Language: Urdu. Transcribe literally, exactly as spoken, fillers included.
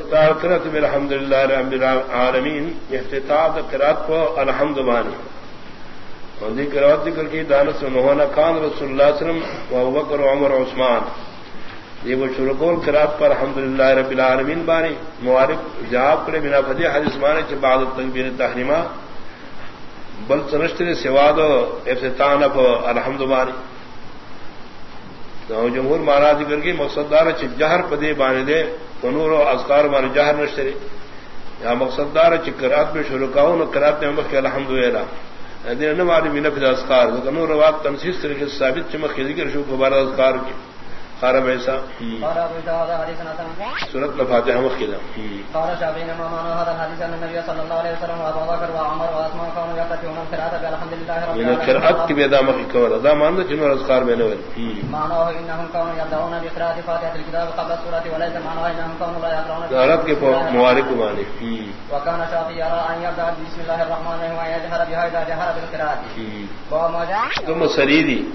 اختار کرت بالحمد للہ رب العالمین اختتام قرات کو الحمد مانی اور ذکر ذکر کی دانس موہنا خان رسول اللہ صلی اللہ علیہ وسلم و ابوبکر و عمر و عثمان یہ وہ شروع قول قرات پر الحمد للہ رب العالمین بانی معارف جواب کرے بنا فتح حدیث مانے کے بعد تکبیر تحریمہ بل سنشتر سواد افتتان اپ الحمد مانی جمہور مارا ذکر کی مقصد دار چ جہر پدے بانے دے نور و اذکار مارے جہر نشتری یا مقصد دار چ قرات میں شروع کاؤ نہ قرات میں مخ الحمدللہ دین نہ ماری من فی اذکار نور وقت تنسیص طریقے سے ثابت چمخ ذکر شو دوبارہ اذکار کی خارم ایسا سورت الفاتحہ مخیدہ قال شافعي ما معنى هذا الحديث ان النبي صلى الله عليه وسلم وابو بكر وعمر وعثمان كانوا يقرؤون القراءة بالحمد لله رب العالمين قرات کی بيدا مخکور ادا مان جنور اذکار میں نور معناه انهم كانوا يبدأون بقراءة فاتحة الكتاب قبل السورة وليس معناه انهم كانوا لا يقرؤون قرات کے موارد معنی وكان شافعي يرى ان يبدأ بسم الله الرحمن الرحيم ويجهر بها اذا جهر بالقراءة وما جاء ثم سریدی